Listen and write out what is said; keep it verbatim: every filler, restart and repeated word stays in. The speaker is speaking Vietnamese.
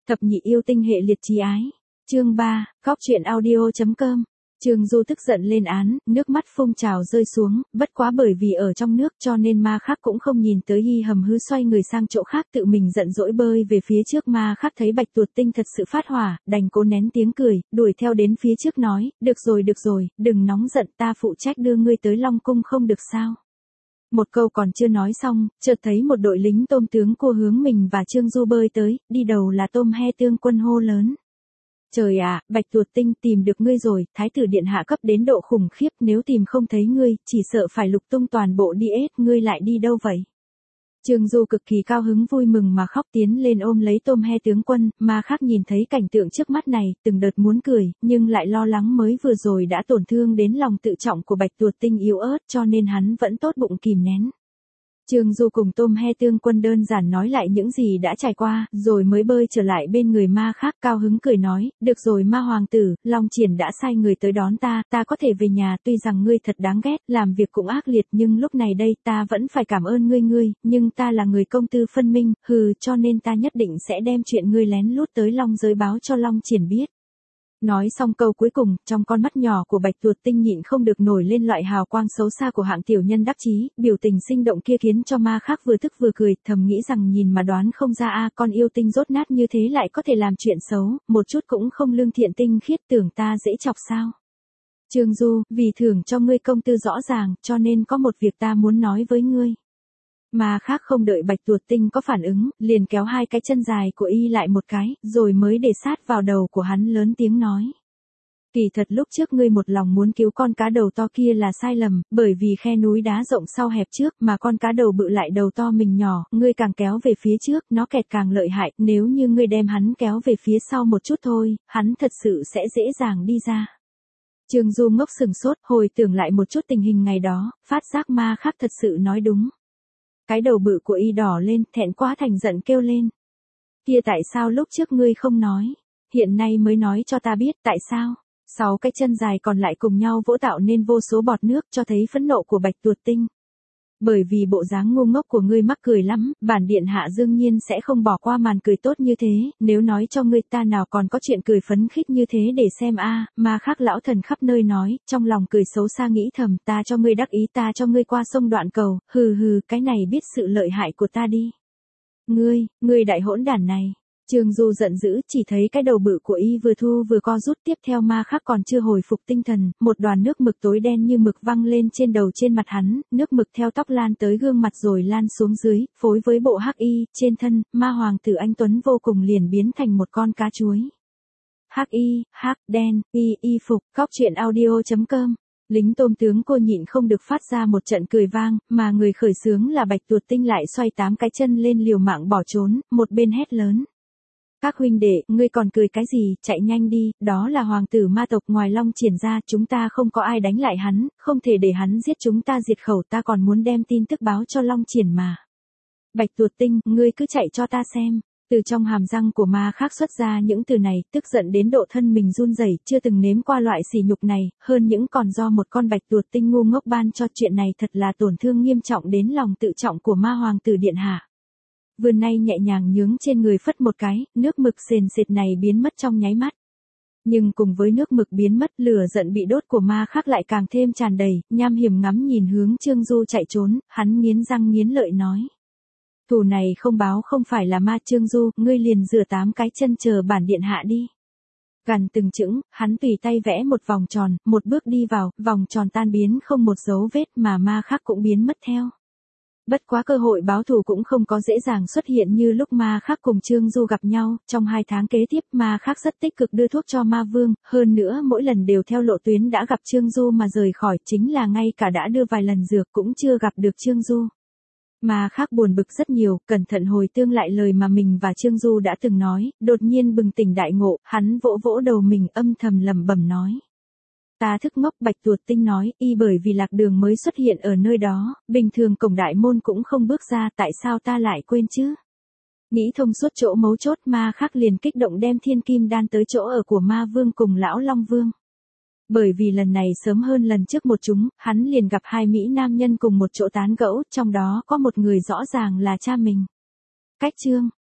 Thập nhị yêu tinh hệ liệt chí ái. Chương ba, Cóc truyện audio chấm com. Trường Du tức giận lên án, nước mắt phun trào rơi xuống, bất quá bởi vì ở trong nước cho nên ma khác cũng không nhìn tới Hi Hầm Hư xoay người sang chỗ khác tự mình giận dỗi bơi về phía trước. Ma khác thấy Bạch Tuột Tinh thật sự phát hỏa, đành cố nén tiếng cười, đuổi theo đến phía trước nói, được rồi được rồi, đừng nóng giận, ta phụ trách đưa ngươi tới Long Cung không được sao. Một câu còn chưa nói xong, chợt thấy một đội lính tôm tướng cua hướng mình và Trương Du bơi tới, đi đầu là Tôm He Tương Quân hô lớn. Trời ạ, Bạch Tuột Tinh, tìm được ngươi rồi, Thái tử điện hạ cấp đến độ khủng khiếp, nếu tìm không thấy ngươi, chỉ sợ phải lục tung toàn bộ đi ết, ngươi lại đi đâu vậy? Trương Du cực kỳ cao hứng vui mừng mà khóc tiến lên ôm lấy Tôm He Tướng Quân, mà khác nhìn thấy cảnh tượng trước mắt này, từng đợt muốn cười, nhưng lại lo lắng mới vừa rồi đã tổn thương đến lòng tự trọng của Bạch Tuột Tinh yếu ớt cho nên hắn vẫn tốt bụng kìm nén. Trương Du cùng Tôm He Tương Quân đơn giản nói lại những gì đã trải qua, rồi mới bơi trở lại bên người ma khác cao hứng cười nói, được rồi ma hoàng tử, Long Triển đã sai người tới đón ta, ta có thể về nhà, tuy rằng ngươi thật đáng ghét, làm việc cũng ác liệt nhưng lúc này đây ta vẫn phải cảm ơn ngươi ngươi, nhưng ta là người công tư phân minh, hừ, cho nên ta nhất định sẽ đem chuyện ngươi lén lút tới Long giới báo cho Long Triển biết. Nói xong câu cuối cùng, trong con mắt nhỏ của Bạch Tuột Tinh nhịn không được nổi lên loại hào quang xấu xa của hạng tiểu nhân đắc chí, biểu tình sinh động kia khiến cho ma khác vừa tức vừa cười, thầm nghĩ rằng nhìn mà đoán không ra a, con yêu tinh rốt nát như thế lại có thể làm chuyện xấu, một chút cũng không lương thiện tinh khiết, tưởng ta dễ chọc sao. Trương Du, vì thưởng cho ngươi công tư rõ ràng, cho nên có một việc ta muốn nói với ngươi. Mà khác không đợi Bạch Tuột Tinh có phản ứng, liền kéo hai cái chân dài của y lại một cái, rồi mới để sát vào đầu của hắn lớn tiếng nói. Kỳ thật lúc trước ngươi một lòng muốn cứu con cá đầu to kia là sai lầm, bởi vì khe núi đá rộng sau hẹp trước mà con cá đầu bự lại đầu to mình nhỏ, ngươi càng kéo về phía trước, nó kẹt càng lợi hại, nếu như ngươi đem hắn kéo về phía sau một chút thôi, hắn thật sự sẽ dễ dàng đi ra. Trương Du ngốc sừng sốt, hồi tưởng lại một chút tình hình ngày đó, phát giác ma khác thật sự nói đúng. Cái đầu bự của y đỏ lên, thẹn quá thành giận kêu lên. Kia tại sao lúc trước ngươi không nói, hiện nay mới nói cho ta biết tại sao? Sáu cái chân dài còn lại cùng nhau vỗ tạo nên vô số bọt nước cho thấy phẫn nộ của Bạch Tuột Tinh. Bởi vì bộ dáng ngu ngốc của ngươi mắc cười lắm, bản điện hạ đương nhiên sẽ không bỏ qua màn cười tốt như thế, nếu nói cho ngươi ta nào còn có chuyện cười phấn khích như thế để xem a. À, mà khác lão thần khắp nơi nói, trong lòng cười xấu xa nghĩ thầm, ta cho ngươi đắc ý, ta cho ngươi qua sông đoạn cầu, hừ hừ, cái này biết sự lợi hại của ta đi. Ngươi, ngươi đại hỗn đản này. Trương Du giận dữ, chỉ thấy cái đầu bự của y vừa thu vừa co rút, tiếp theo ma khác còn chưa hồi phục tinh thần, một đoàn nước mực tối đen như mực văng lên trên đầu trên mặt hắn, nước mực theo tóc lan tới gương mặt rồi lan xuống dưới, phối với bộ hắc y, trên thân, ma hoàng tử anh tuấn vô cùng liền biến thành một con cá chuối. Hắc y, hắc, đen, y, y phục, Cóc truyện audio chấm com. Lính tôm tướng cô nhịn không được phát ra một trận cười vang, mà người khởi xướng là Bạch Tuột Tinh lại xoay tám cái chân lên liều mạng bỏ trốn, một bên hét lớn. Các huynh đệ, ngươi còn cười cái gì, chạy nhanh đi, đó là hoàng tử ma tộc, ngoài Long Triển ra, chúng ta không có ai đánh lại hắn, không thể để hắn giết chúng ta diệt khẩu, ta còn muốn đem tin tức báo cho Long Triển mà. Bạch Tuột Tinh, ngươi cứ chạy cho ta xem. Từ trong hàm răng của ma khác xuất ra những từ này, tức giận đến độ thân mình run rẩy, chưa từng nếm qua loại sỉ nhục này, hơn những còn do một con Bạch Tuột Tinh ngu ngốc ban cho, chuyện này thật là tổn thương nghiêm trọng đến lòng tự trọng của ma hoàng tử điện hạ. Vươn nay nhẹ nhàng nhướng trên người phất một cái, nước mực sền sệt này biến mất trong nháy mắt. Nhưng cùng với nước mực biến mất, lửa giận bị đốt của ma khác lại càng thêm tràn đầy, nham hiểm ngắm nhìn hướng Trương Du chạy trốn, hắn nghiến răng nghiến lợi nói. Thù này không báo không phải là ma. Trương Du, ngươi liền rửa tám cái chân chờ bản điện hạ đi. Gằn từng chững, hắn tùy tay vẽ một vòng tròn, một bước đi vào, vòng tròn tan biến không một dấu vết mà ma khác cũng biến mất theo. Bất quá cơ hội báo thù cũng không có dễ dàng xuất hiện như lúc ma khác cùng Trương Du gặp nhau, trong hai tháng kế tiếp ma khác rất tích cực đưa thuốc cho ma vương, hơn nữa mỗi lần đều theo lộ tuyến đã gặp Trương Du mà rời khỏi, chính là ngay cả đã đưa vài lần dược cũng chưa gặp được Trương Du. Ma khác buồn bực rất nhiều, cẩn thận hồi tương lại lời mà mình và Trương Du đã từng nói, đột nhiên bừng tỉnh đại ngộ, hắn vỗ vỗ đầu mình âm thầm lẩm bẩm nói. Ta thức ngốc. Bạch Tuột Tinh nói, y bởi vì lạc đường mới xuất hiện ở nơi đó, bình thường cổng đại môn cũng không bước ra, tại sao ta lại quên chứ? Nghĩ thông suốt chỗ mấu chốt, ma khác liền kích động đem thiên kim đan tới chỗ ở của ma vương cùng lão Long Vương. Bởi vì lần này sớm hơn lần trước một chúng, hắn liền gặp hai mỹ nam nhân cùng một chỗ tán gẫu, trong đó có một người rõ ràng là cha mình. Cách chương